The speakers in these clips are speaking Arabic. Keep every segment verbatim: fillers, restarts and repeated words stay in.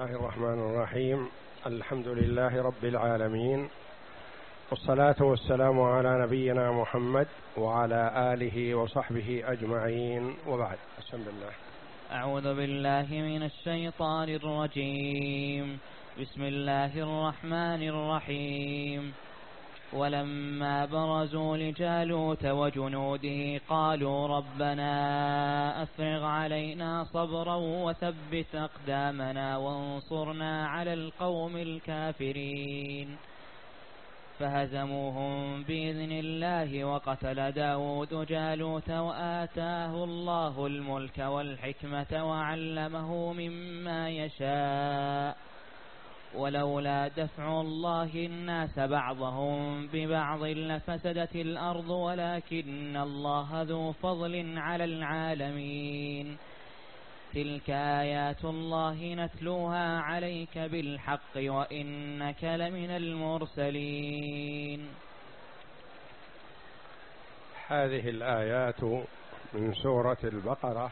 الله الرحمن الرحيم. الحمد لله رب العالمين، والصلاة والسلام على نبينا محمد وعلى آله وصحبه أجمعين، وبعد. بسم الله. أعوذ بالله من الشيطان الرجيم. بسم الله الرحمن الرحيم. ولما برزوا لجالوت وجنوده قالوا ربنا أفرغ علينا صبرا وثبت أقدامنا وانصرنا على القوم الكافرين. فهزموهم بإذن الله وقتل داود جالوت وآتاه الله الملك والحكمة وعلمه مما يشاء. ولولا دفع الله الناس بعضهم ببعض لفسدت الأرض ولكن الله ذو فضل على العالمين. تلك آيات الله نتلوها عليك بالحق وإنك لمن المرسلين. هذه الآيات من سورة البقرة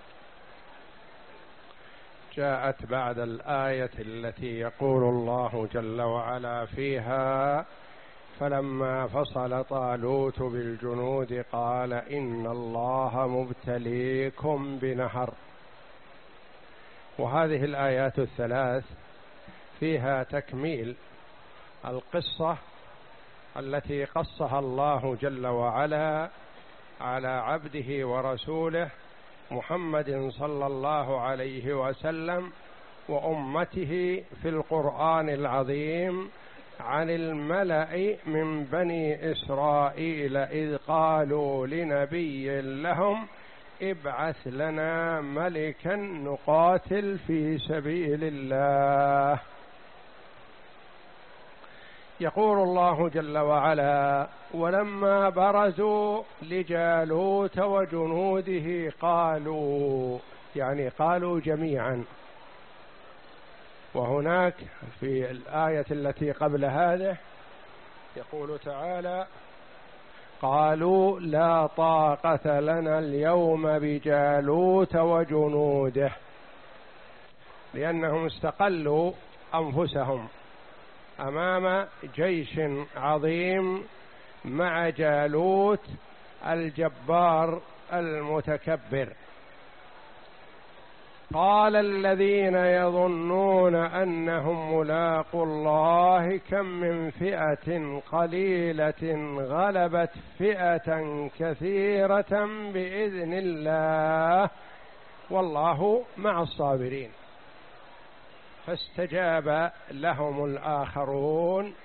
جاءت بعد الآية التي يقول الله جل وعلا فيها: فلما فصل طالوت بالجنود قال إن الله مبتليكم بنهر. وهذه الآيات الثلاث فيها تكميل القصة التي قصها الله جل وعلا على عبده ورسوله محمد صلى الله عليه وسلم وأمته في القرآن العظيم عن الملأ من بني إسرائيل إذ قالوا لنبي لهم ابعث لنا ملكا نقاتل في سبيل الله. يقول الله جل وعلا: ولما برزوا لجالوت وجنوده قالوا، يعني قالوا جميعا. وهناك في الآية التي قبل هذه يقول تعالى: قالوا لا طاقة لنا اليوم بجالوت وجنوده، لأنهم استقلوا أنفسهم أمام جيش عظيم مع جالوت الجبار المتكبر. قال الذين يظنون أنهم ملاقو الله كم من فئة قليلة غلبت فئة كثيرة بإذن الله والله مع الصابرين. فاستجاب لهم الآخرون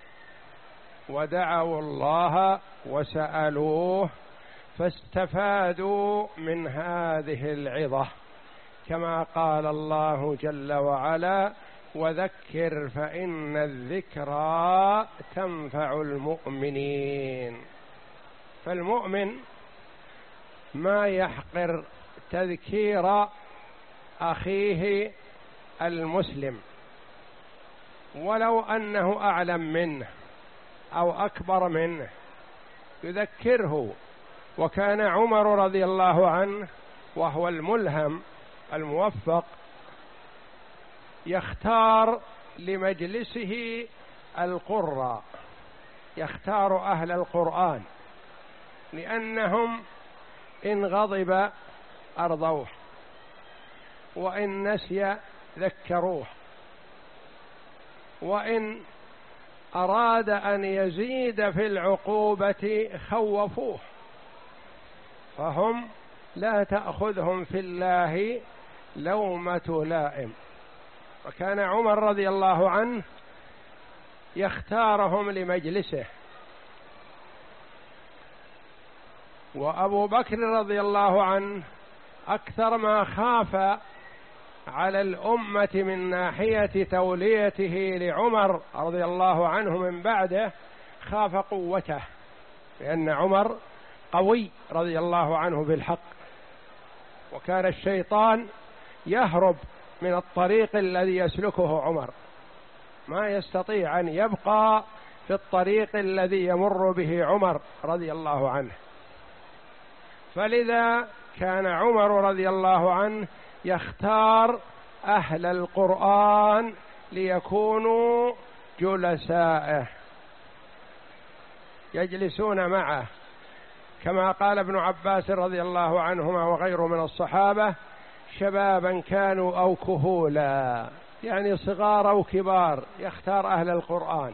ودعوا الله وسألوه فاستفادوا من هذه العظة، كما قال الله جل وعلا: وذكر فإن الذكرى تنفع المؤمنين. فالمؤمن ما يحقر تذكير أخيه المسلم ولو أنه أعلم منه أو أكبر منه، يذكره. وكان عمر رضي الله عنه وهو الملهم الموفق يختار لمجلسه القراء، يختار أهل القرآن، لأنهم إن غضب أرضوه وإن نسي ذكروه، وإن أراد أن يزيد في العقوبة خوفوه، فهم لا تأخذهم في الله لومة لائم. وكان عمر رضي الله عنه يختارهم لمجلسه، وأبو بكر رضي الله عنه أكثر ما خاف على الأمة من ناحية توليته لعمر رضي الله عنه من بعده، خاف قوته، لأن عمر قوي رضي الله عنه بالحق، وكان الشيطان يهرب من الطريق الذي يسلكه عمر، ما يستطيع أن يبقى في الطريق الذي يمر به عمر رضي الله عنه. فلذا كان عمر رضي الله عنه يختار أهل القرآن ليكونوا جلسائه يجلسون معه، كما قال ابن عباس رضي الله عنهما وغيره من الصحابة: شبابا كانوا أو كهولا، يعني صغار أو كبار، يختار أهل القرآن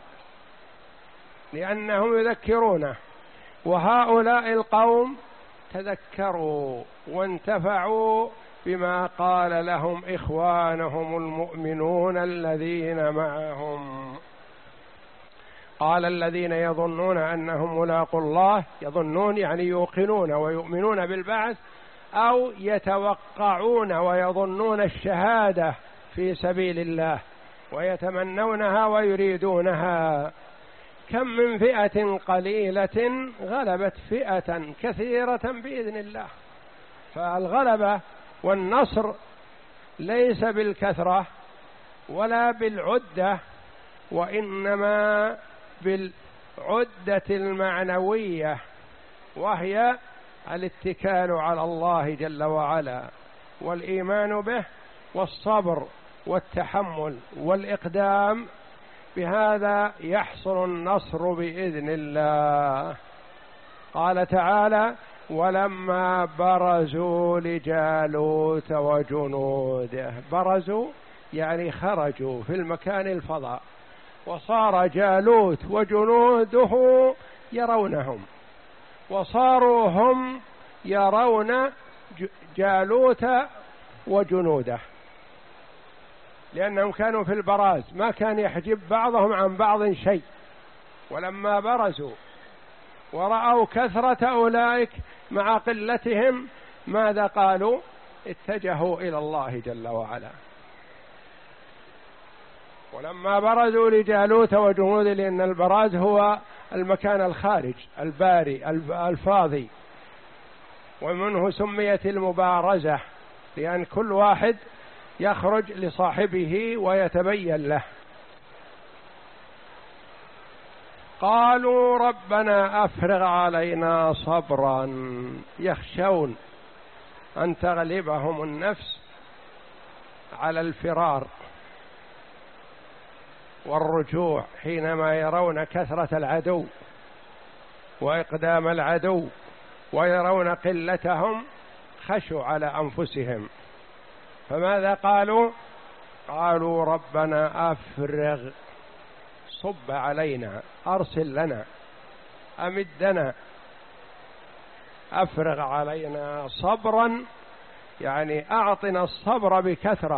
لأنهم يذكرونه. وهؤلاء القوم تذكروا وانتفعوا بما قال لهم إخوانهم المؤمنون الذين معهم. قال: الذين يظنون أنهم ملاقوا الله، يظنون يعني يوقنون ويؤمنون بالبعث، أو يتوقعون ويظنون الشهادة في سبيل الله ويتمنونها ويريدونها. كم من فئة قليلة غلبت فئة كثيرة بإذن الله. فالغلبة والنصر ليس بالكثرة ولا بالعدة، وإنما بالعدة المعنوية، وهي الاتكال على الله جل وعلا والإيمان به والصبر والتحمل والإقدام. بهذا يحصل النصر بإذن الله. قال تعالى: ولما برزوا لجالوت وجنوده. برزوا يعني خرجوا في المكان الفضاء، وصار جالوت وجنوده يرونهم، وصاروا هم يرون جالوت وجنوده، لأنهم كانوا في البراز، ما كان يحجب بعضهم عن بعض شيء. ولما برزوا ورأوا كثرة أولئك مع قلتهم، ماذا قالوا؟ اتجهوا إلى الله جل وعلا. ولما برزوا لجالوت وجنوده، لأن البراز هو المكان الخارج الباري الفاضي، ومنه سميت المبارزة، لأن كل واحد يخرج لصاحبه ويتبين له. قالوا: ربنا أفرغ علينا صبرا. يخشون أن تغلبهم النفس على الفرار والرجوع حينما يرون كثرة العدو وإقدام العدو ويرون قلتهم، خشوا على أنفسهم. فماذا قالوا؟ قالوا: ربنا أفرغ، صب علينا، أرسل لنا، أمدنا. أفرغ علينا صبرا يعني أعطنا الصبر بكثرة،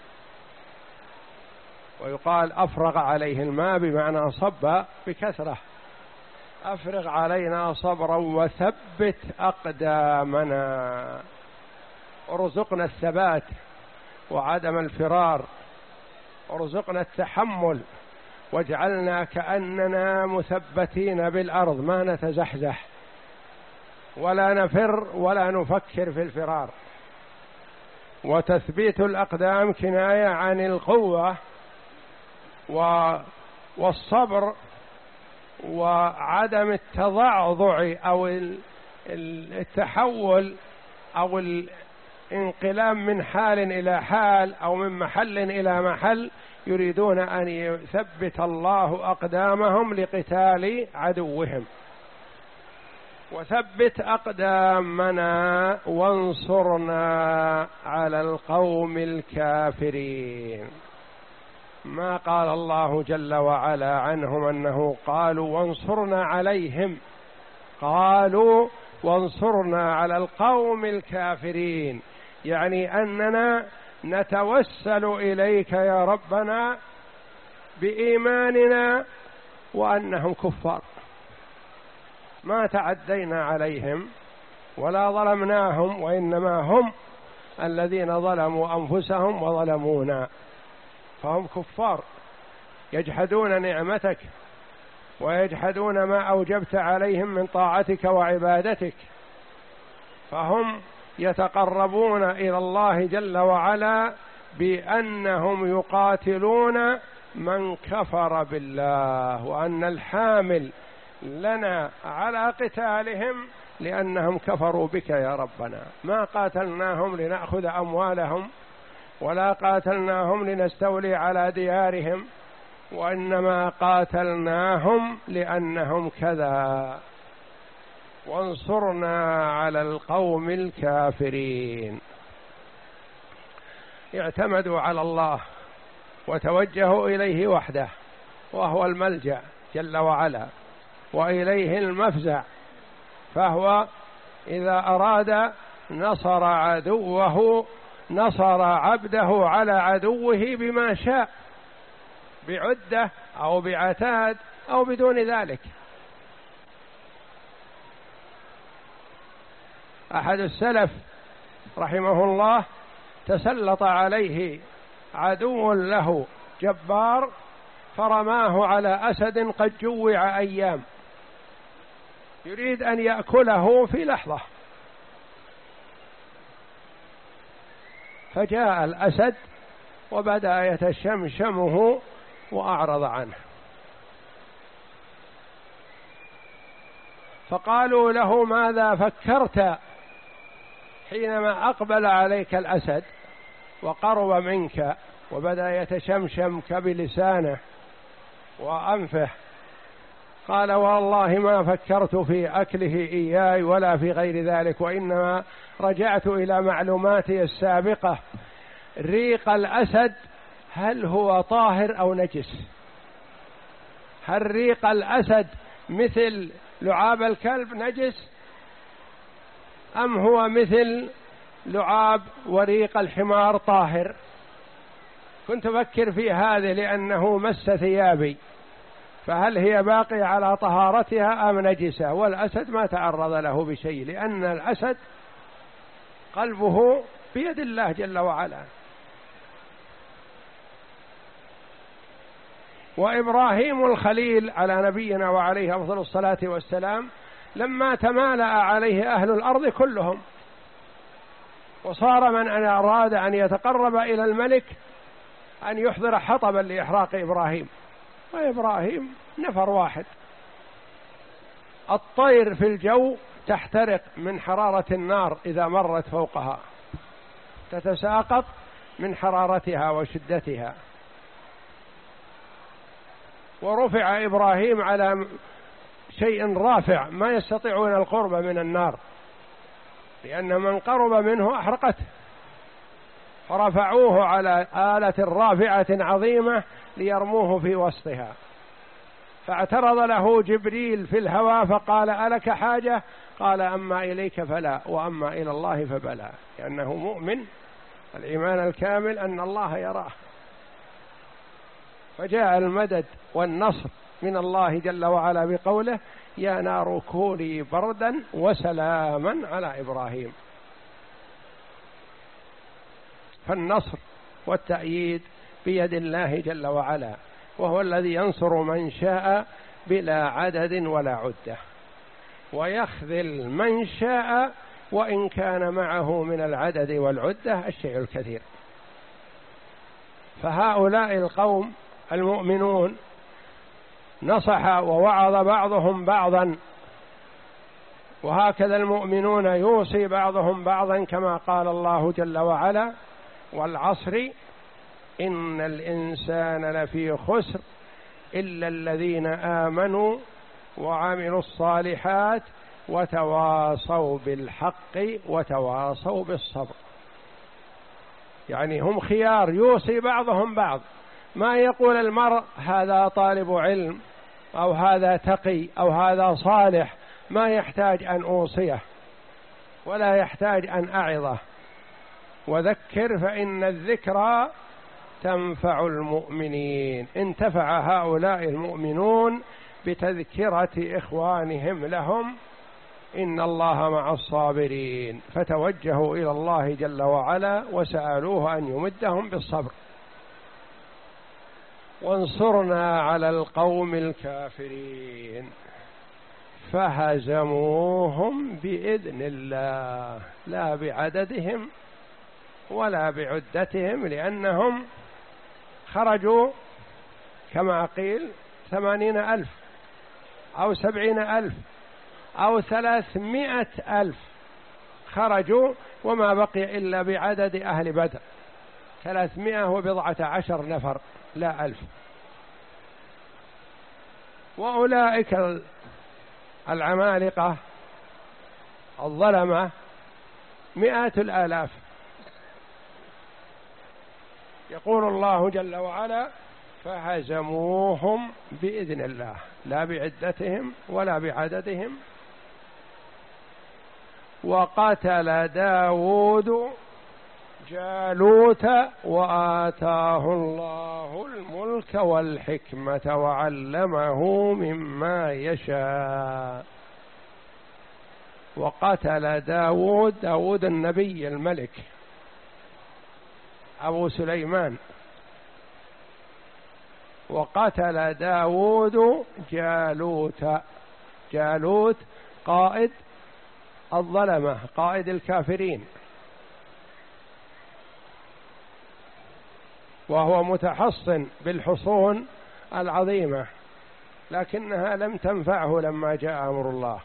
ويقال أفرغ عليه الماء بمعنى صب بكثرة. أفرغ علينا صبرا وثبت أقدامنا، ارزقنا الثبات وعدم الفرار، ارزقنا التحمل، واجعلنا كأننا مثبتين بالأرض، ما نتزحزح ولا نفر ولا نفكر في الفرار. وتثبيت الأقدام كناية عن القوة والصبر وعدم التضعضع أو التحول أو الانقلاب من حال إلى حال أو من محل إلى محل. يريدون أن يثبت الله أقدامهم لقتال عدوهم. وثبت أقدامنا وانصرنا على القوم الكافرين. ما قال الله جل وعلا عنهم أنه قالوا وانصرنا عليهم، قالوا وانصرنا على القوم الكافرين، يعني أننا نتوسل إليك يا ربنا بإيماننا وأنهم كفار، ما تعدينا عليهم ولا ظلمناهم، وإنما هم الذين ظلموا أنفسهم وظلمونا، فهم كفار يجحدون نعمتك ويجحدون ما أوجبت عليهم من طاعتك وعبادتك، فهم يتقربون إلى الله جل وعلا بأنهم يقاتلون من كفر بالله، وأن الحامل لنا على قتالهم لأنهم كفروا بك يا ربنا. ما قاتلناهم لنأخذ أموالهم ولا قاتلناهم لنستولي على ديارهم، وإنما قاتلناهم لأنهم كذا، وانصرنا على القوم الكافرين. اعتمدوا على الله وتوجهوا إليه وحده، وهو الملجأ جل وعلا، وإليه المفزع، فهو إذا أراد نصر عدوه، نصر عبده على عدوه بما شاء، بعدة أو بعتاد أو بدون ذلك. أحد السلف رحمه الله تسلط عليه عدو له جبار، فرماه على أسد قد جوع أيام، يريد أن يأكله في لحظة، فجاء الأسد وبدأ يتشمشمه وأعرض عنه، فقالوا له: ماذا فكرت حينما أقبل عليك الأسد وقرب منك وبدأ يتشمشمك بلسانه وأنفه؟ قال: والله ما فكرت في أكله إياي ولا في غير ذلك، وإنما رجعت إلى معلوماتي السابقة. ريق الأسد هل هو طاهر أو نجس؟ هل ريق الأسد مثل لعاب الكلب نجس، أم هو مثل لعاب وريق الحمار طاهر؟ كنت أفكر في هذا لأنه مس ثيابي، فهل هي باقية على طهارتها أم نجسة؟ والأسد ما تعرض له بشيء، لأن الأسد قلبه بيد الله جل وعلا. وإبراهيم الخليل على نبينا وعليه أفضل الصلاة والسلام لما تمالأ عليه أهل الأرض كلهم، وصار من أن أراد أن يتقرب إلى الملك أن يحضر حطبا لإحراق إبراهيم، وإبراهيم نفر واحد. الطير في الجو تحترق من حرارة النار إذا مرت فوقها، تتساقط من حرارتها وشدتها. ورفع إبراهيم على شيء رافع ما يستطيعون القرب من النار، لأن من قرب منه أحرقته، فرفعوه على آلة رافعة عظيمة ليرموه في وسطها، فاعترض له جبريل في الهواء فقال: ألك حاجة؟ قال: أما إليك فلا، وأما إلى الله فبلا، لأنه مؤمن الإيمان الكامل أن الله يراه. فجاء المدد والنصر من الله جل وعلا بقوله: يا نار كوني بردا وسلاما على إبراهيم. فالنصر والتأييد بيد الله جل وعلا، وهو الذي ينصر من شاء بلا عدد ولا عدة، ويخذل من شاء وإن كان معه من العدد والعدة الشيء الكثير. فهؤلاء القوم المؤمنون نصح ووعظ بعضهم بعضا، وهكذا المؤمنون يوصي بعضهم بعضا، كما قال الله جل وعلا: والعصر إن الإنسان لفي خسر إلا الذين آمنوا وعملوا الصالحات وتواصوا بالحق وتواصوا بالصبر. يعني هم خيار، يوصي بعضهم بعض. ما يقول المرء هذا طالب علم أو هذا تقي أو هذا صالح، ما يحتاج أن أوصيه ولا يحتاج أن أعظه. وذكر فإن الذكرى تنفع المؤمنين. انتفع هؤلاء المؤمنون بتذكرة إخوانهم لهم إن الله مع الصابرين، فتوجهوا إلى الله جل وعلا وسألوه أن يمدهم بالصبر. وانصرنا على القوم الكافرين فهزموهم بإذن الله، لا بعددهم ولا بعدتهم، لأنهم خرجوا كما قيل ثمانين ألف أو سبعين ألف أو ثلاثمائة ألف خرجوا، وما بقي إلا بعدد أهل بدر. ثلاثمائة وبضعة عشر نفر لا ألف. وأولئك العمالقة الظلمة مئات الآلاف. يقول الله جل وعلا فهزموهم بإذن الله لا بعدتهم ولا بعددهم. وقتل داود جالوت وآتاه الله الملك والحكمة وعلمه مما يشاء. وقتل داود داود النبي الملك أبو سليمان. وقتل داود جالوت جالوت قائد الظلمة قائد الكافرين، وهو متحصن بالحصون العظيمة لكنها لم تنفعه لما جاء أمر الله.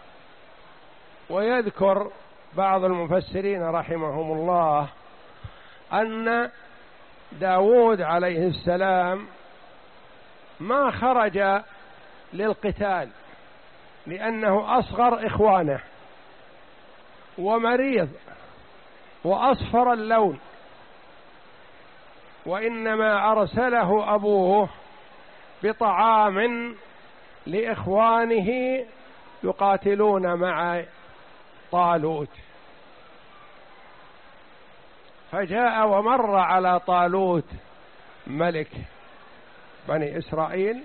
ويذكر بعض المفسرين رحمهم الله أن داود عليه السلام ما خرج للقتال لأنه أصغر إخوانه ومريض وأصفر اللون، وإنما أرسله أبوه بطعام لإخوانه يقاتلون مع طالوت. فجاء ومر على طالوت ملك بني إسرائيل،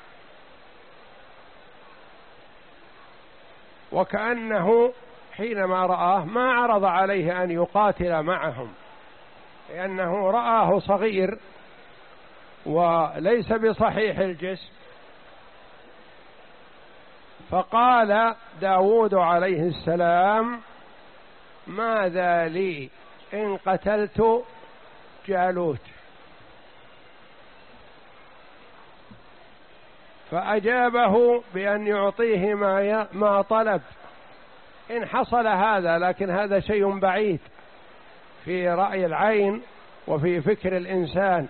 وكأنه حينما رآه ما عرض عليه أن يقاتل معهم لأنه رآه صغير وليس بصحيح الجسم. فقال داود عليه السلام ماذا لي إن قتلت جالوت؟ فأجابه بأن يعطيه ما ما طلب إن حصل هذا، لكن هذا شيء بعيد في رأي العين وفي فكر الإنسان،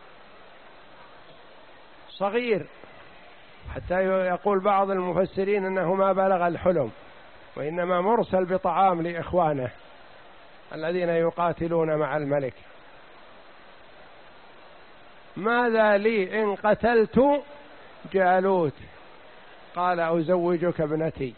صغير حتى يقول بعض المفسرين أنه ما بلغ الحلم، وإنما مرسل بطعام لإخوانه الذين يقاتلون مع الملك. ماذا لي إن قتلت جالوت؟ قال أزوجك ابنتي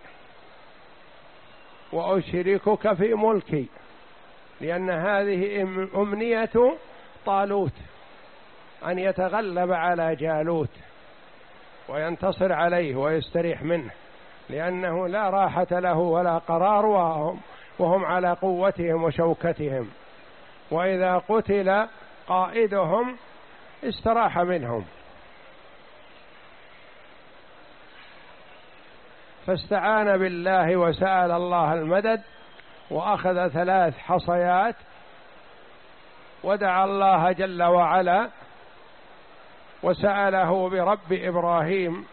وأشركك في ملكي، لأن هذه أمنية طالوت أن يتغلب على جالوت وينتصر عليه ويستريح منه، لأنه لا راحة له ولا قرار وهم, وهم على قوتهم وشوكتهم، وإذا قتل قائدهم استراح منهم. فاستعان بالله وسأل الله المدد، وأخذ ثلاث حصيات ودعا الله جل وعلا وسأله برب إبراهيم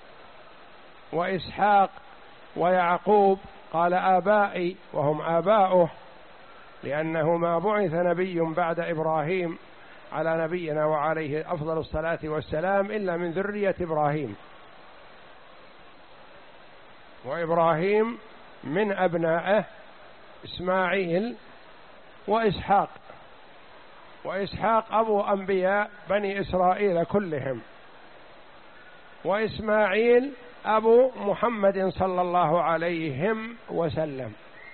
وإسحاق ويعقوب، قال آبائي وهم آباؤه، لأنه ما بعث نبي بعد إبراهيم على نبينا وعليه أفضل الصلاة والسلام إلا من ذرية إبراهيم، وإبراهيم من أبنائه إسماعيل وإسحاق، وإسحاق أبو أنبياء بني إسرائيل كلهم، وإسماعيل أبو محمد صلى الله عليه وسلم.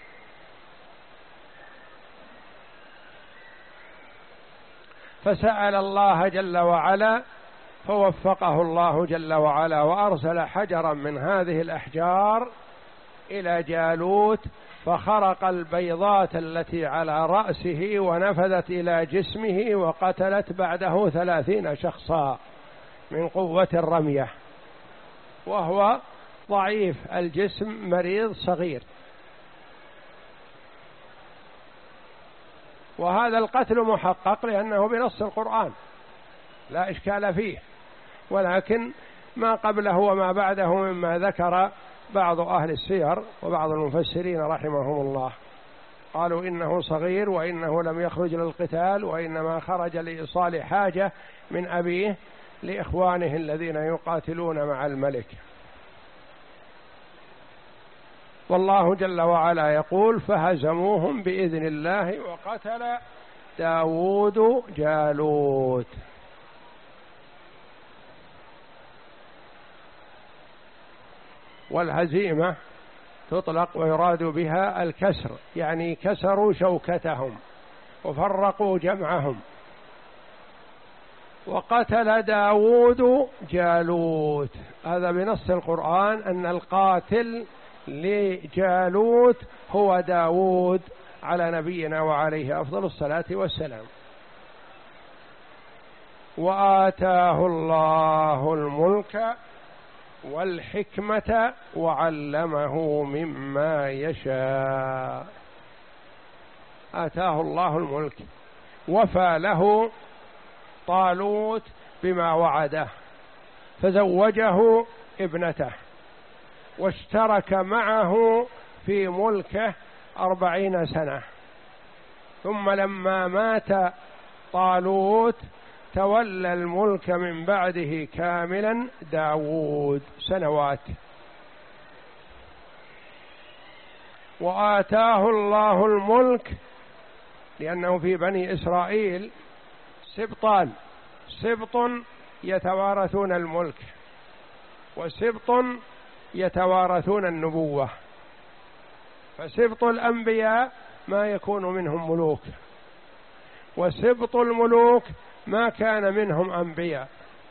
فسأل الله جل وعلا فوفقه الله جل وعلا، وأرسل حجرا من هذه الأحجار إلى جالوت فخرق البيضات التي على رأسه ونفذت إلى جسمه، وقتلت بعده ثلاثين شخصا من قوة الرمية، وهو ضعيف الجسم مريض صغير. وهذا القتل محقق لأنه بنص القرآن لا إشكال فيه، ولكن ما قبله وما بعده مما ذكر بعض أهل السير وبعض المفسرين رحمهم الله. قالوا إنه صغير وإنه لم يخرج للقتال وإنما خرج لإيصال حاجة من أبيه لإخوانه الذين يقاتلون مع الملك. والله جل وعلا يقول فهزموهم بإذن الله وقتل داود جالوت. والهزيمة تطلق ويراد بها الكسر، يعني كسروا شوكتهم وفرقوا جمعهم. وقتل داود جالوت، هذا بنص القرآن أن القاتل لجالوت هو داود على نبينا وعليه أفضل الصلاة والسلام. وآتاه الله الملك والحكمة وعلمه مما يشاء. آتاه الله الملك، وفى له طالوت بما وعده فزوجه ابنته واشترك معه في ملكه أربعين سنة. ثم لما مات طالوت تولى الملك من بعده كاملا داود سنوات. وآتاه الله الملك لأنه في بني إسرائيل سبطان، سبط يتوارثون الملك وسبط يتوارثون النبوة. فسبط الأنبياء ما يكون منهم ملوك، وسبط الملوك ما كان منهم أنبياء.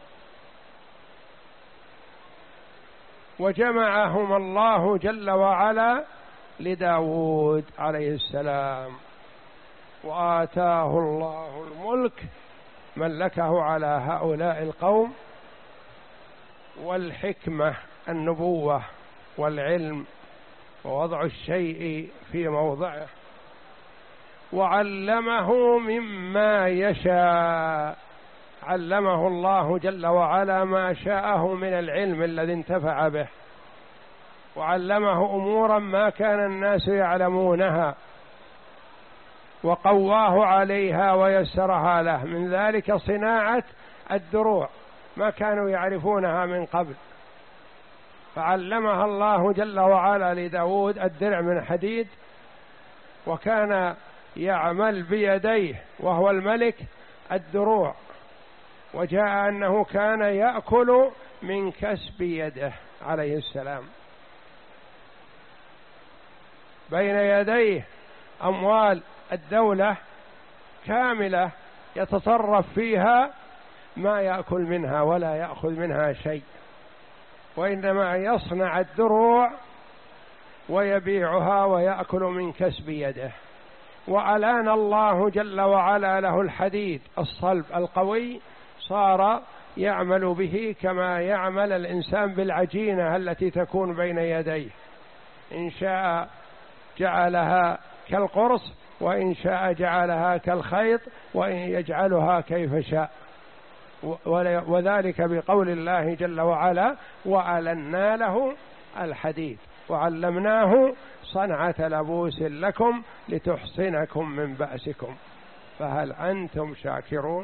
وجمعهم الله جل وعلا لداود عليه السلام. وآتاه الله الملك، ملكه على هؤلاء القوم، والحكمة النبوة والعلم ووضع الشيء في موضعه، وعلمه مما يشاء. علمه الله جل وعلا ما شاءه من العلم الذي انتفع به، وعلمه أمورا ما كان الناس يعلمونها وقواه عليها ويسرها له، من ذلك صناعة الدروع ما كانوا يعرفونها من قبل، فعلمها الله جل وعلا لداود الدرع من حديد، وكان يعمل بيديه وهو الملك الدروع. وجاء أنه كان يأكل من كسب يده عليه السلام. بين يديه أموال الدولة كاملة يتصرف فيها، ما يأكل منها ولا يأخذ منها شيء، وإنما يصنع الدروع ويبيعها ويأكل من كسب يده. وألان الله جل وعلا له الحديد الصلب القوي، صار يعمل به كما يعمل الإنسان بالعجينة التي تكون بين يديه، إن شاء جعلها كالقرص وإن شاء جعلها كالخيط وإن يجعلها كيف شاء. وذلك بقول الله جل وعلا وألنا له الحديد وعلمناه صنعة لبوس لكم لتحصنكم من بأسكم فهل أنتم شاكرون.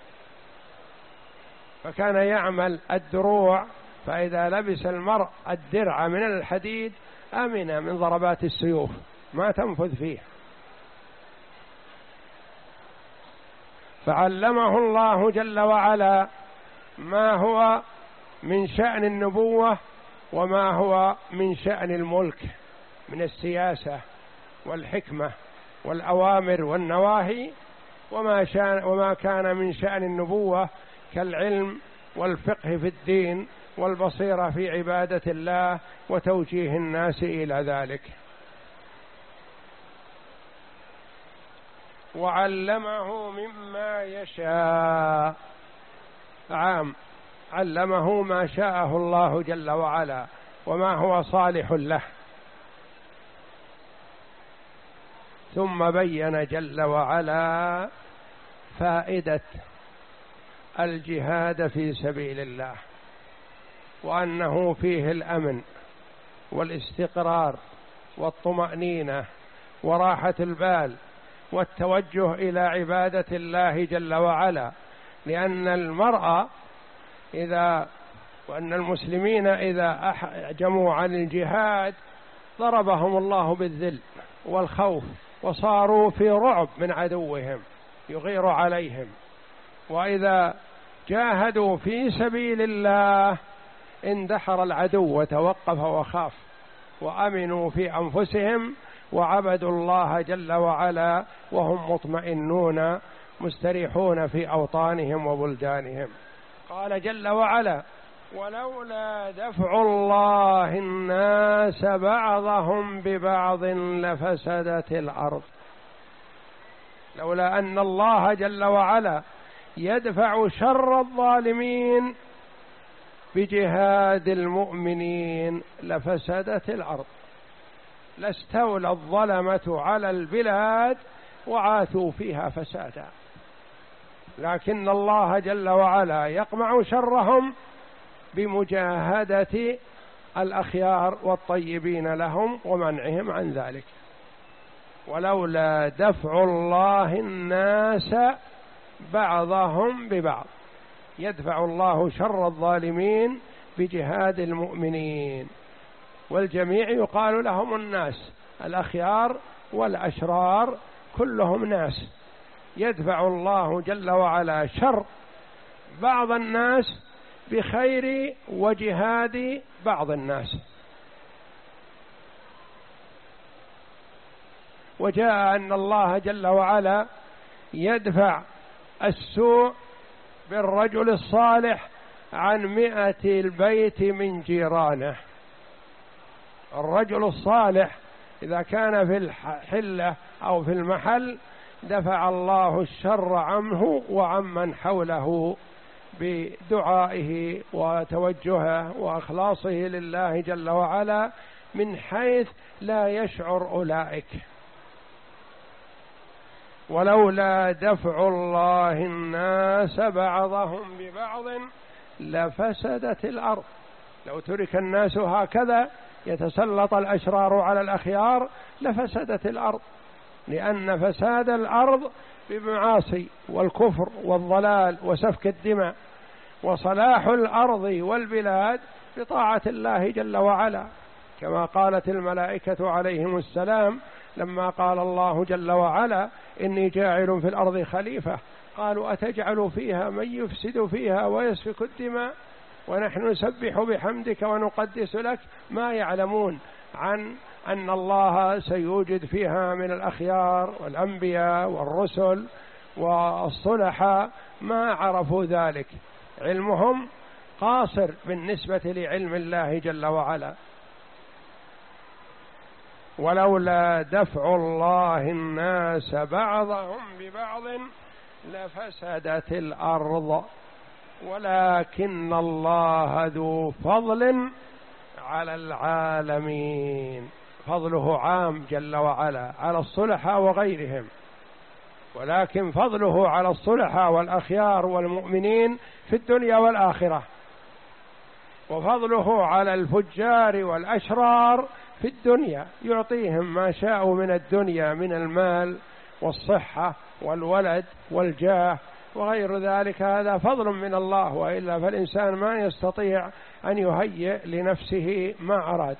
فكان يعمل الدروع، فإذا لبس المرء الدرع من الحديد أمن من ضربات السيوف، ما تنفذ فيه. فعلمه الله جل وعلا ما هو من شأن النبوة وما هو من شأن الملك من السياسة والحكمة والأوامر والنواهي، وما, شان وما كان من شأن النبوة كالعلم والفقه في الدين والبصيرة في عبادة الله وتوجيه الناس إلى ذلك. وعلمه مما يشاء، عام علمه ما شاءه الله جل وعلا وما هو صالح له. ثم بين جل وعلا فائدة الجهاد في سبيل الله، وأنه فيه الأمن والاستقرار والطمأنينة وراحة البال والتوجه إلى عبادة الله جل وعلا، لأن المرأة إذا وأن المسلمين إذا أحجموا عن الجهاد ضربهم الله بالذل والخوف، وصاروا في رعب من عدوهم يغير عليهم. وإذا جاهدوا في سبيل الله اندحر العدو وتوقف وخاف، وأمنوا في أنفسهم وعبدوا الله جل وعلا وهم مطمئنون مستريحون في أوطانهم وبلدانهم. قال جل وعلا: ولولا دفع الله الناس بعضهم ببعض لفسدت الأرض. لولا أن الله جل وعلا يدفع شر الظالمين بجهاد المؤمنين لفسدت الأرض، لاستولى الظلمة على البلاد وعاثوا فيها فسادا، لكن الله جل وعلا يقمع شرهم بمجاهدة الأخيار والطيبين لهم ومنعهم عن ذلك. ولولا دفع الله الناس بعضهم ببعض، يدفع الله شر الظالمين بجهاد المؤمنين، والجميع يقال لهم الناس، الأخيار والأشرار كلهم ناس. يدفع الله جل وعلا شر بعض الناس بخير وجهاد بعض الناس. وجاء أن الله جل وعلا يدفع السوء بالرجل الصالح عن مئة البيت من جيرانه. الرجل الصالح إذا كان في الحلة أو في المحل دفع الله الشر عنه وعمن حوله بدعائه وتوجهه وإخلاصه لله جل وعلا من حيث لا يشعر أولئك. ولولا دفع الله الناس بعضهم ببعض لفسدت الأرض. لو ترك الناس هكذا يتسلط الأشرار على الأخيار لفسدت الأرض، لأن فساد الأرض بمعاصي والكفر والضلال وسفك الدماء، وصلاح الأرض والبلاد بطاعة الله جل وعلا، كما قالت الملائكة عليهم السلام لما قال الله جل وعلا: إني جاعل في الأرض خليفة، قالوا: أتجعل فيها من يفسد فيها ويسفك الدماء ونحن نسبح بحمدك ونقدس لك. ما يعلمون عن أن الله سيوجد فيها من الأخيار والأنبياء والرسل والصلحاء، ما عرفوا ذلك، علمهم قاصر بالنسبة لعلم الله جل وعلا. ولولا دفع الله الناس بعضهم ببعض لفسدت الأرض ولكن الله ذو فضل على العالمين. فضله عام جل وعلا على الصلحاء وغيرهم، ولكن فضله على الصلحاء والأخيار والمؤمنين في الدنيا والآخرة، وفضله على الفجار والأشرار في الدنيا، يعطيهم ما شاءوا من الدنيا من المال والصحة والولد والجاه وغير ذلك. هذا فضل من الله، وإلا فالإنسان ما يستطيع أن يهيئ لنفسه ما أراد،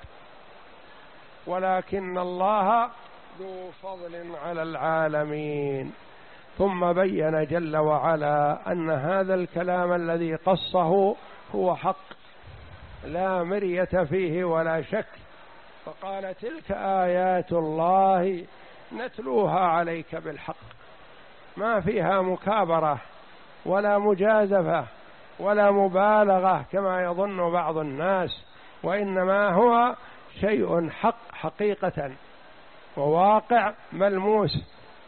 ولكن الله ذو فضل على العالمين. ثم بين جل وعلا أن هذا الكلام الذي قصه هو حق لا مرية فيه ولا شك، فقال: تلك آيات الله نتلوها عليك بالحق، ما فيها مكابرة ولا مجازفة ولا مبالغة كما يظن بعض الناس، وإنما هو شيء حق حقيقة وواقع ملموس.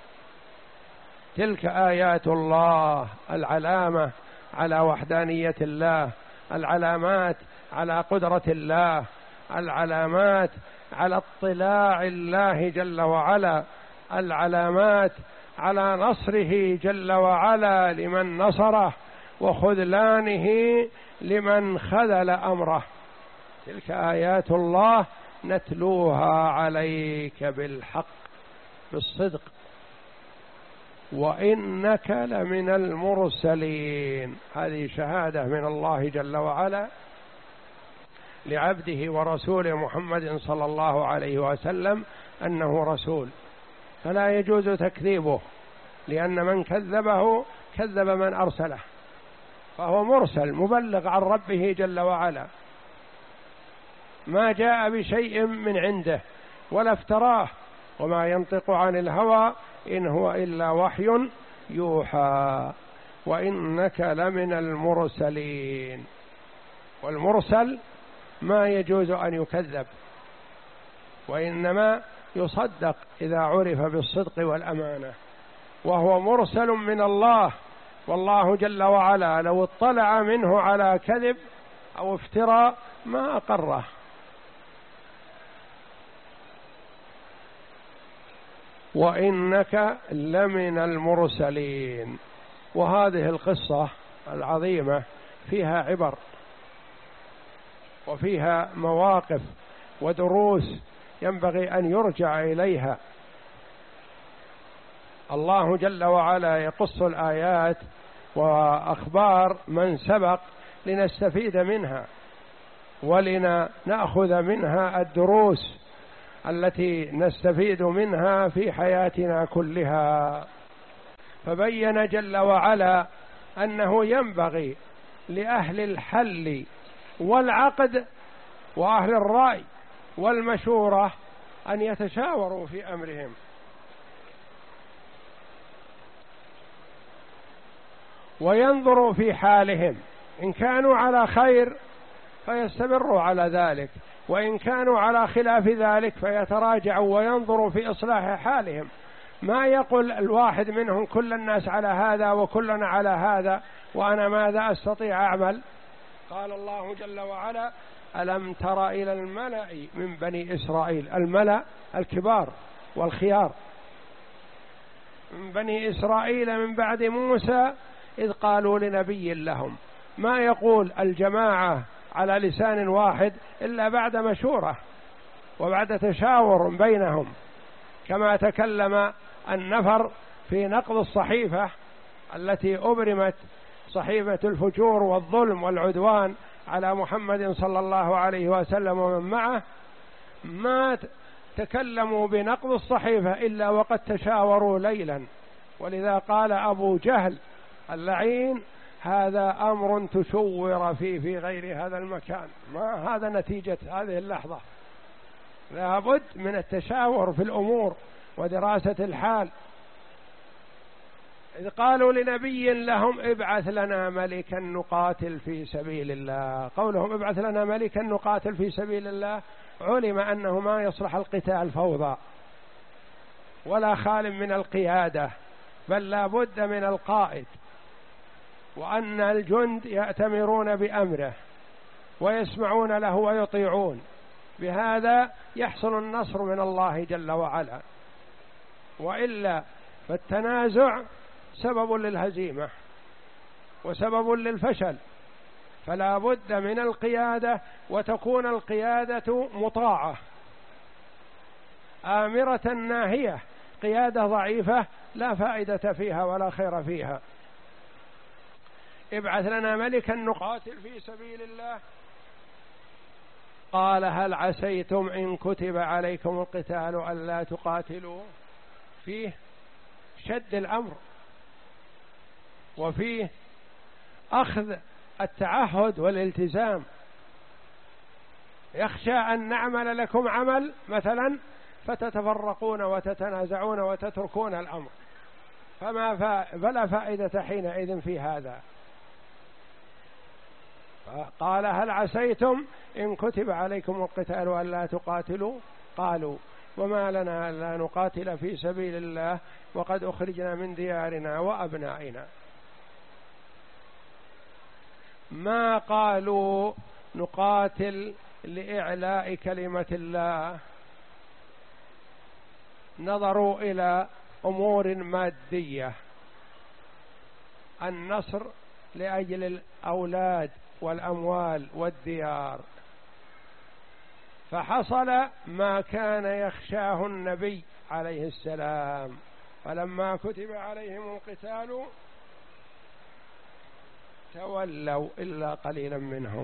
تلك آيات الله، العلامة على وحدانية الله، العلامات على قدرة الله، العلامات على اطلاع الله جل وعلا، العلامات على نصره جل وعلا لمن نصره وخذلانه لمن خذل أمره. تلك آيات الله نتلوها عليك بالحق بالصدق، وإنك لمن المرسلين. هذه شهادة من الله جل وعلا لعبده ورسوله محمد صلى الله عليه وسلم أنه رسول، فلا يجوز تكذيبه، لأن من كذبه كذب من أرسله، فهو مرسل مبلغ عن ربه جل وعلا، ما جاء بشيء من عنده ولا افتراه، وما ينطق عن الهوى إن هو إلا وحي يوحى. وإنك لمن المرسلين، والمرسل ما يجوز أن يكذب، وإنما يصدق إذا عرف بالصدق والأمانة، وهو مرسل من الله، والله جل وعلا لو اطلع منه على كذب أو افتراء ما أقره. وإنك لمن المرسلين. وهذه القصة العظيمة فيها عبر وفيها مواقف ودروس ينبغي أن يرجع إليها. الله جل وعلا يقص الآيات وأخبار من سبق لنستفيد منها ولنأخذ منها الدروس التي نستفيد منها في حياتنا كلها. فبين جل وعلا أنه ينبغي لأهل الحل والعقد وأهل الرأي والمشورة أن يتشاوروا في أمرهم، وينظروا في حالهم، إن كانوا على خير فيستمروا على ذلك، وإن كانوا على خلاف ذلك فيتراجعوا وينظروا في إصلاح حالهم. ما يقول الواحد منهم كل الناس على هذا وكلنا على هذا وأنا ماذا أستطيع أعمل؟ قال الله جل وعلا: ألم تر إلى الملأ من بني إسرائيل، الملأ الكبار والخيار من بني إسرائيل من بعد موسى إذ قالوا لنبي لهم. ما يقول الجماعة على لسان واحد إلا بعد مشورة وبعد تشاور بينهم، كما تكلم النفر في نقض الصحيفة التي أبرمت، صحيفة الفجور والظلم والعدوان على محمد صلى الله عليه وسلم ومن معه. ما تكلموا بنقض الصحيفة إلا وقد تشاوروا ليلا، ولذا قال أبو جهل اللعين: هذا أمر تشور فيه في غير هذا المكان. ما هذا نتيجة هذه اللحظة؟ لا بد من التشاور في الأمور ودراسة الحال. إذ قالوا لنبي لهم: ابعث لنا ملكا نقاتل في سبيل الله. قولهم ابعث لنا ملكا نقاتل في سبيل الله علم أنه ما يصلح القتال فوضى ولا خال من القيادة، بل لا بد من القائد، وأن الجند يأتمرون بأمره ويسمعون له ويطيعون، بهذا يحصل النصر من الله جل وعلا. وإلا فالتنازع سبب للهزيمة وسبب للفشل، فلا بد من القيادة، وتكون القيادة مطاعة آمرة ناهية. قيادة ضعيفة لا فائدة فيها ولا خير فيها. ابعث لنا ملكا نقاتل في سبيل الله. قال: هل عسيتم إن كتب عليكم القتال ألا تقاتلوا؟ فيه شد الأمر، وفيه أخذ التعهد والالتزام. يخشى أن نعمل لكم عمل مثلا فتتفرقون وتتنازعون وتتركون الأمر، فما فا... فلا فائدة حينئذ في هذا. قال: هل عسيتم إن كتب عليكم القتال ألا تقاتلوا؟ قالوا: وما لنا لا نقاتل في سبيل الله وقد أخرجنا من ديارنا وأبنائنا. ما قالوا نقاتل لإعلاء كلمة الله، نظروا إلى أمور مادية، النصر لأجل الأولاد والأموال والديار، فحصل ما كان يخشاه النبي عليه السلام. فلما كتب عليهم القتال تولوا إلا قليلا منهم.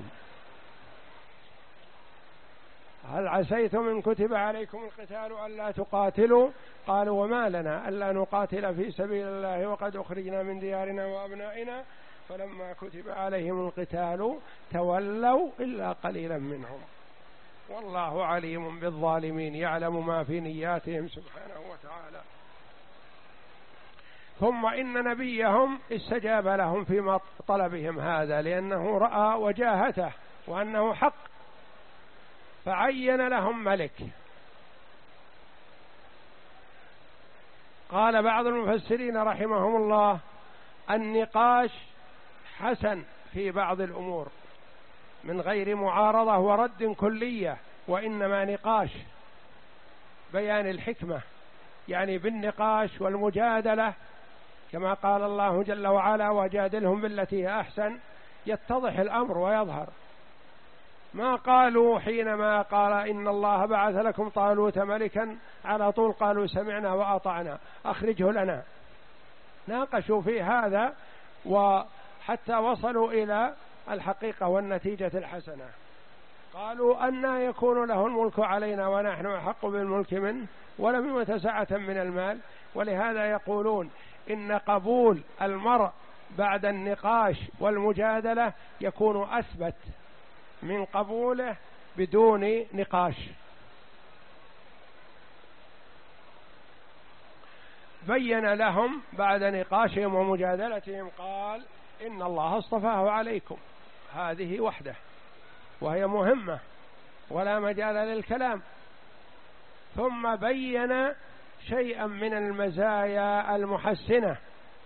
هل عسيتم إن كتب عليكم القتال ألا تقاتلوا؟ قالوا وما لنا ألا نقاتل في سبيل الله وقد أخرجنا من ديارنا وأبنائنا. فلما كتب عليهم القتال تولوا إلا قليلا منهم. والله عليم بالظالمين يعلم ما في نياتهم سبحانه وتعالى. ثم إن نبيهم استجاب لهم في طلبهم هذا لأنه رأى وجاهته وأنه حق، فعين لهم ملك. قال بعض المفسرين رحمهم الله النقاش حسن في بعض الأمور من غير معارضة ورد كلية، وإنما نقاش بيان الحكمة، يعني بالنقاش والمجادلة كما قال الله جل وعلا وجادلهم بالتي هي أحسن، يتضح الأمر ويظهر. ما قالوا حينما قال إن الله بعث لكم طالوت ملكا على طول قالوا سمعنا وأطعنا أخرجه لنا. ناقشوا في هذا وحتى وصلوا إلى الحقيقة والنتيجة الحسنة. قالوا أنى يكون له الملك علينا ونحن أحق بالملك منه ولم يؤت سعة من المال. ولهذا يقولون إن قبول المرء بعد النقاش والمجادلة يكون أثبت من قبوله بدون نقاش. بين لهم بعد نقاشهم ومجادلتهم قال إن الله اصطفاه عليكم، هذه وحده وهي مهمة ولا مجال للكلام. ثم بين شيئا من المزايا المحسنة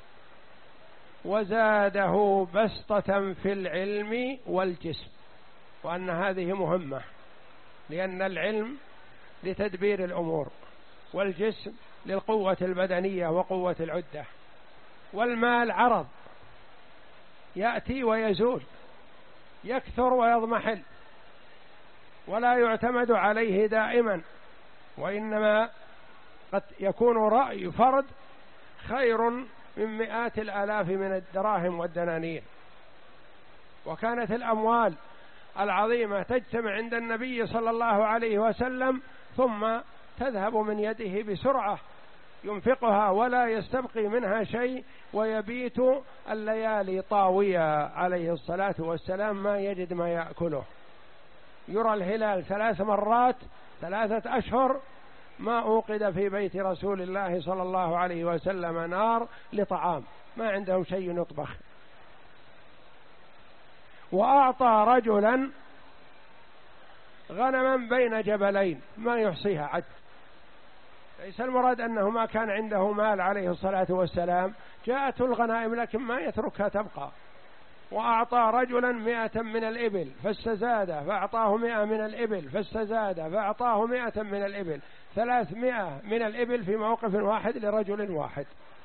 وزاده بسطة في العلم والجسم، وأن هذه مهمة لأن العلم لتدبير الأمور والجسم للقوة البدنية وقوة العدة، والمال عرض يأتي ويزول يكثر ويضمحل ولا يعتمد عليه دائما، وإنما قد يكون رأي فرد خير من مئات الآلاف من الدراهم والدنانير. وكانت الأموال العظيمة تجتمع عند النبي صلى الله عليه وسلم ثم تذهب من يده بسرعة ينفقها ولا يستبقي منها شيء، ويبيت الليالي طاوية عليه الصلاة والسلام ما يجد ما يأكله. يرى الهلال ثلاث مرات ثلاثة أشهر ما أوقد في بيت رسول الله صلى الله عليه وسلم نار لطعام، ما عندهم شيء يطبخ. وأعطى رجلا غنما بين جبلين ما يحصيها عد. ليس المراد أنه ما كان عنده مال عليه الصلاة والسلام، جاءته الغنائم لكن ما يتركها تبقى. وأعطى رجلا مئة من الإبل فاستزاد فأعطاه مئة من الإبل فاستزاد فأعطاه مئة من الإبل، ثلاثمائة من الإبل في موقف واحد لرجل واحد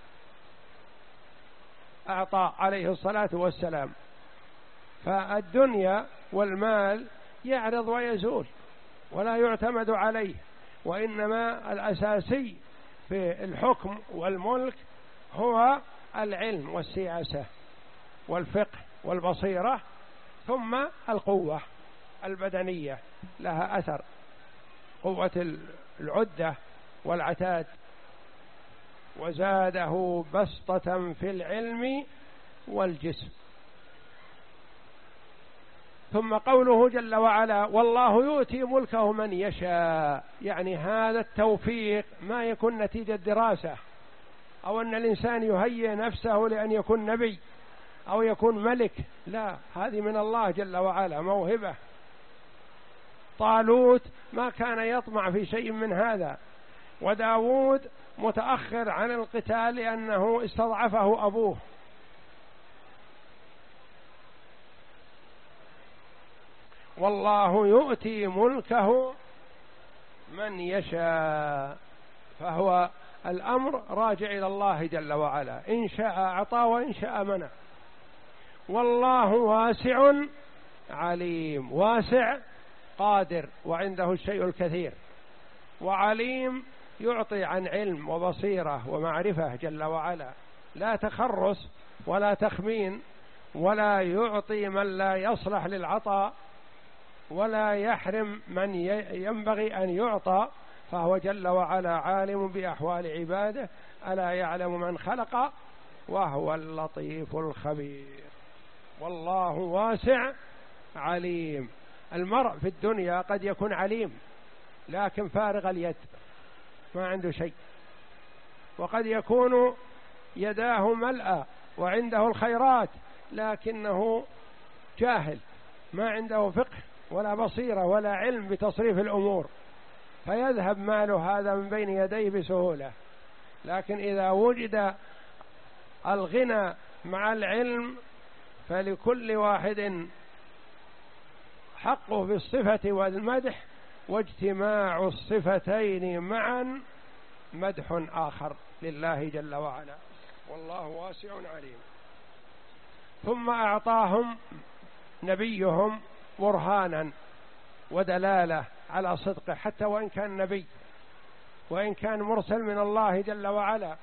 أعطى عليه الصلاة والسلام. فالدنيا والمال يعرض ويزول ولا يعتمد عليه، وإنما الأساسي في الحكم والملك هو العلم والسياسة والفقه والبصيرة، ثم القوة البدنية لها أثر، قوة العدة والعتاد. وزاده بسطة في العلم والجسم. ثم قوله جل وعلا والله يؤتي ملكه من يشاء، يعني هذا التوفيق ما يكون نتيجة دراسة أو أن الإنسان يهيئ نفسه لأن يكون نبي أو يكون ملك، لا، هذه من الله جل وعلا موهبة. طالوت ما كان يطمع في شيء من هذا، وداود متأخر عن القتال لأنه استضعفه أبوه. والله يؤتي ملكه من يشاء، فهو الأمر راجع إلى الله جل وعلا، إن شاء أعطى وإن شاء منع. والله واسع عليم، واسع قادر وعنده الشيء الكثير، وعليم يعطي عن علم وبصيرة ومعرفة جل وعلا، لا تخرص ولا تخمين، ولا يعطي من لا يصلح للعطاء، ولا يحرم من ينبغي أن يعطى، فهو جل وعلا عالم بأحوال عباده. ألا يعلم من خلق وهو اللطيف الخبير، والله واسع عليم. المرء في الدنيا قد يكون عليم لكن فارغ اليد ما عنده شيء، وقد يكون يداه ملأى وعنده الخيرات لكنه جاهل ما عنده فقه ولا بصيرة ولا علم بتصريف الأمور، فيذهب ماله هذا من بين يديه بسهولة. لكن إذا وجد الغنى مع العلم فلكل واحد حقه في الصفة والمدح، واجتماع الصفتين معا مدح آخر لله جل وعلا، والله واسع عليم. ثم أعطاهم نبيهم برهانا ودلالة على صدقه، حتى وإن كان نبي وإن كان مرسل من الله جل وعلا،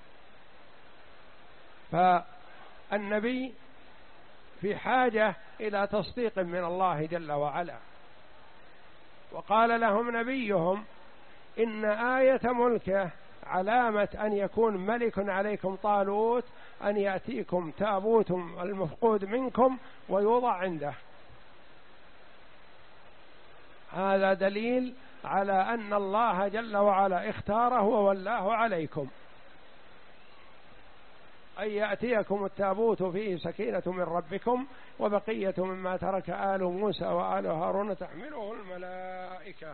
فالنبي في حاجة إلى تصديق من الله جل وعلا. وقال لهم نبيهم إن آية ملكه علامة أن يكون ملك عليكم طالوت أن يأتيكم تابوت المفقود منكم ويوضع عنده. هذا دليل على أن الله جل وعلا اختاره وولاه عليكم، أن يأتيكم التابوت فيه سكينة من ربكم وبقية مما ترك آل موسى وآل هارون تحمله الملائكة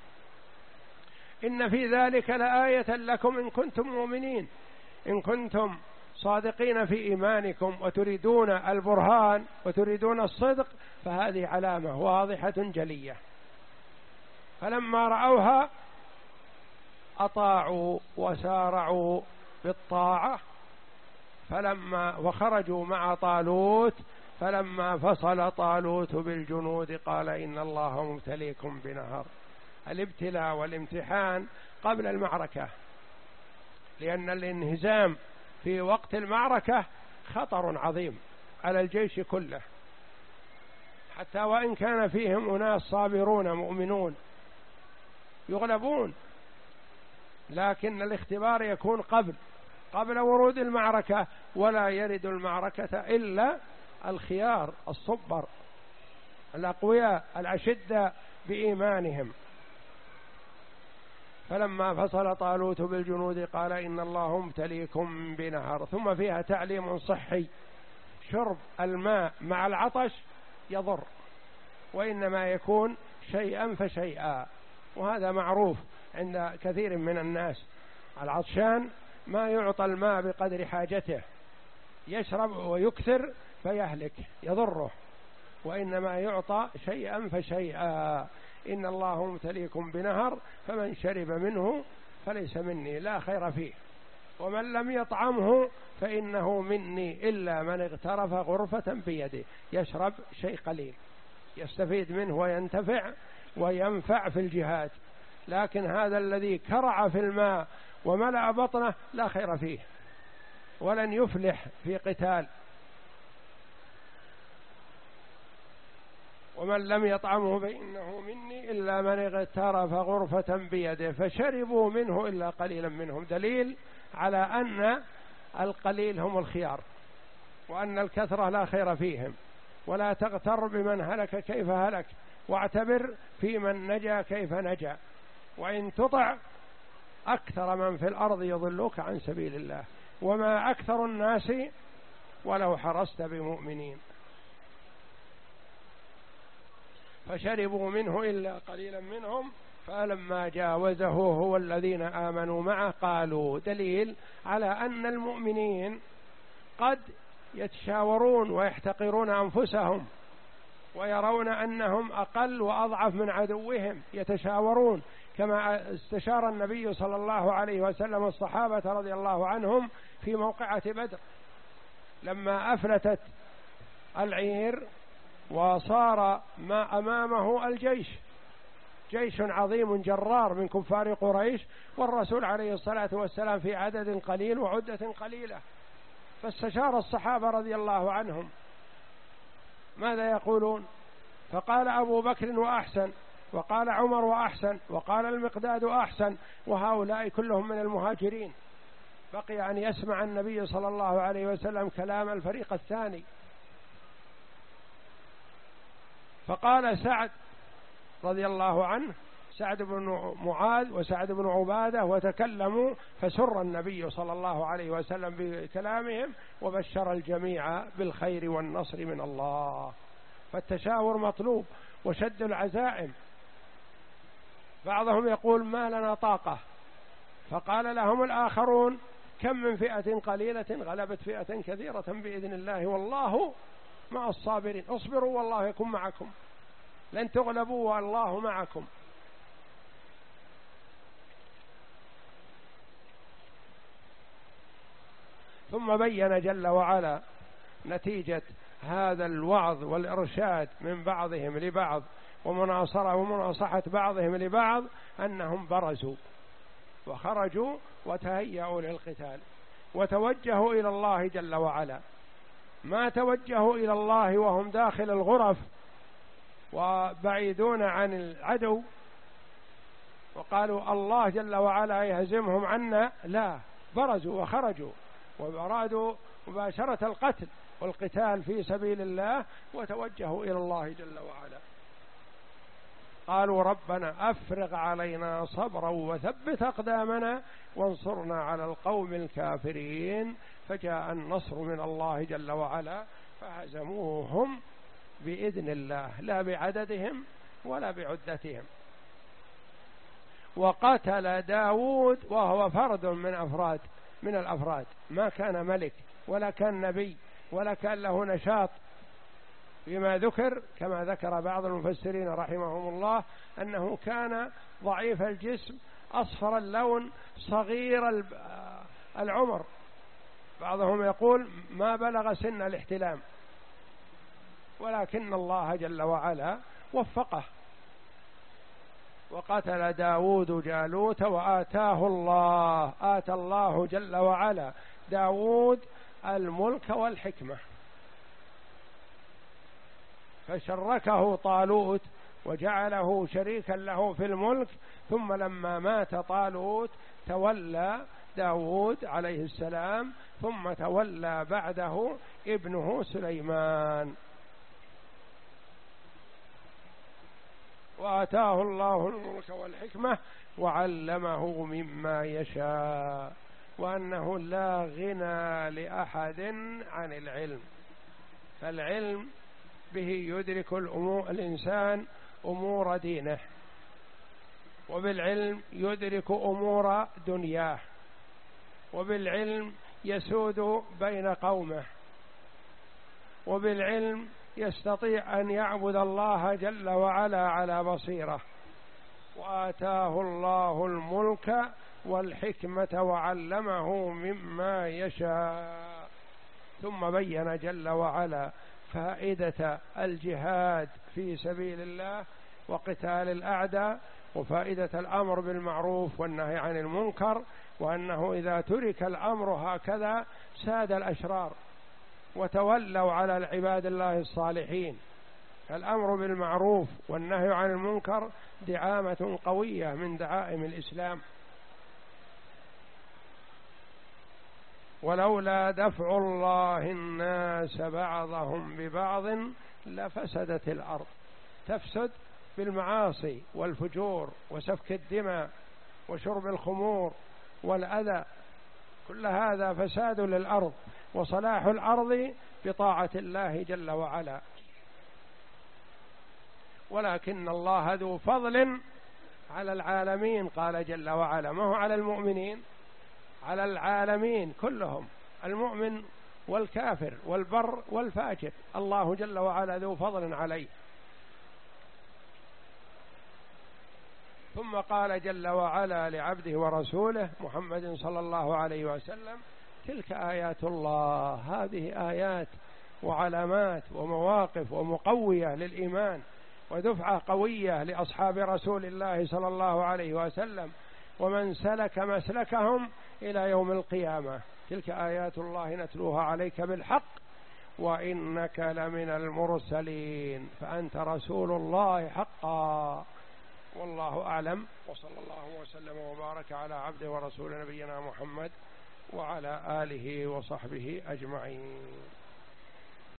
إن في ذلك لآية لكم إن كنتم مؤمنين. إن كنتم صادقين في إيمانكم وتريدون البرهان وتريدون الصدق فهذه علامة واضحة جلية. فلما رأوها أطاعوا وسارعوا بالطاعة، فلما وخرجوا مع طالوت فلما فصل طالوت بالجنود قال إن الله مبتليكم بنهر. الابتلاء والامتحان قبل المعركة، لأن الانهزام في وقت المعركة خطر عظيم على الجيش كله، حتى وإن كان فيهم أناس صابرون مؤمنون يغلبون، لكن الاختبار يكون قبل قبل ورود المعركة، ولا يرد المعركة إلا الخيار الصبر الأقوياء الأشداء بإيمانهم. فلما فصل طالوت بالجنود قال إن الله مبتليكم بنهر. ثم فيها تعليم صحي، شرب الماء مع العطش يضر، وإنما يكون شيئا فشيئا، وهذا معروف عند كثير من الناس. العطشان ما يعطى الماء بقدر حاجته، يشرب ويكثر فيهلك يضره، وإنما يعطى شيئا فشيئا. إن الله مبتليكم بنهر فمن شرب منه فليس مني لا خير فيه، ومن لم يطعمه فإنه مني إلا من اغترف غرفة بيده. يشرب شيء قليل يستفيد منه وينتفع وينفع في الجهاد، لكن هذا الذي كرع في الماء وملأ بطنه لا خير فيه ولن يفلح في قتال. ومن لم يطعمه فإنه مني إلا من اغترف غرفة بيده فشربوا منه إلا قليلا منهم. دليل على أن القليل هم الخيار، وأن الكثرة لا خير فيهم. ولا تغتر بمن هلك كيف هلك، واعتبر في من نجا كيف نجا. وإن تطع أكثر من في الأرض يضلوك عن سبيل الله، وما أكثر الناس ولو حرصت بمؤمنين. فشربوا منه إلا قليلا منهم فلما جاوزه هو الذين آمنوا معه قالوا. دليل على أن المؤمنين قد يتشاورون ويحتقرون أنفسهم ويرون أنهم أقل وأضعف من عدوهم، يتشاورون كما استشار النبي صلى الله عليه وسلم الصحابة رضي الله عنهم في موقعة بدر لما أفلتت العير وصار ما أمامه الجيش، جيش عظيم جرار من كفار قريش، والرسول عليه الصلاة والسلام في عدد قليل وعدة قليلة. فاستشار الصحابة رضي الله عنهم ماذا يقولون، فقال أبو بكر وأحسن، وقال عمر وأحسن، وقال المقداد أحسن، وهؤلاء كلهم من المهاجرين. بقي أن يسمع النبي صلى الله عليه وسلم كلام الفريق الثاني. فقال سعد رضي الله عنه، سعد بن معاذ وسعد بن عبادة، وتكلموا فسر النبي صلى الله عليه وسلم بكلامهم وبشر الجميع بالخير والنصر من الله. فالتشاور مطلوب وشد العزائم. بعضهم يقول ما لنا طاقة، فقال لهم الآخرون كم من فئة قليلة غلبت فئة كثيرة بإذن الله والله مع الصابرين، اصبروا والله يكون معكم، لن تغلبوا والله معكم. ثم بين جل وعلا نتيجة هذا الوعظ والإرشاد من بعضهم لبعض ومناصرة ومناصحة بعضهم لبعض أنهم برزوا وخرجوا وتهيأوا للقتال وتوجهوا إلى الله جل وعلا. ما توجهوا إلى الله وهم داخل الغرف وبعيدون عن العدو وقالوا الله جل وعلا يهزمهم عنا، لا، برزوا وخرجوا وأرادوا مباشرة القتل والقتال في سبيل الله وتوجهوا إلى الله جل وعلا. قالوا ربنا أفرغ علينا صبرا وثبت أقدامنا وانصرنا على القوم الكافرين. فجاء النصر من الله جل وعلا فهزموهم بإذن الله لا بعددهم ولا بعدتهم. وقتل داود وهو فرد من أفراد من الأفراد، ما كان ملك ولا كان نبي ولا كان له نشاط، بما ذكر كما ذكر بعض المفسرين رحمهم الله أنه كان ضعيف الجسم أصفر اللون صغير العمر، بعضهم يقول ما بلغ سن الاحتلام، ولكن الله جل وعلا وفقه. وقتل داود جالوت وآتاه الله آتى الله جل وعلا داود الملك والحكمة، فشركه طالوت وجعله شريكا له في الملك. ثم لما مات طالوت تولى داود عليه السلام، ثم تولى بعده ابنه سليمان. وآتاه الله الملك والحكمة وعلمه مما يشاء، وأنه لا غنى لأحد عن العلم، فالعلم به يدرك الأمور الإنسان أمور دينه، وبالعلم يدرك أمور دنياه، وبالعلم يسود بين قومه، وبالعلم يستطيع أن يعبد الله جل وعلا على بصيرة. وآتاه الله الملك والحكمة وعلمه مما يشاء. ثم بين جل وعلا فائدة الجهاد في سبيل الله وقتال الأعداء، وفائدة الأمر بالمعروف والنهي عن المنكر، وأنه إذا ترك الأمر هكذا ساد الأشرار وتولوا على العباد الله الصالحين. الأمر بالمعروف والنهي عن المنكر دعامة قوية من دعائم الإسلام. ولولا دفع الله الناس بعضهم ببعض لفسدت الأرض، تفسد بالمعاصي والفجور وسفك الدماء وشرب الخمور والأذى، كل هذا فساد للأرض، وصلاح الأرض بطاعة الله جل وعلا. ولكن الله ذو فضل على العالمين، قال جل وعلا، ما هو على المؤمنين، على العالمين كلهم، المؤمن والكافر والبر والفاجر، الله جل وعلا ذو فضل عليه. ثم قال جل وعلا لعبده ورسوله محمد صلى الله عليه وسلم: تلك آيات الله، هذه آيات وعلامات ومواقف ومقوية للإيمان ودفعة قوية لأصحاب رسول الله صلى الله عليه وسلم ومن سلك مسلكهم إلى يوم القيامة. تلك آيات الله نتلوها عليك بالحق وإنك لمن المرسلين، فأنت رسول الله حقا. والله أعلم، وصلى الله وسلم وبارك على عبده ورسول نبينا محمد وعلى آله وصحبه أجمعين.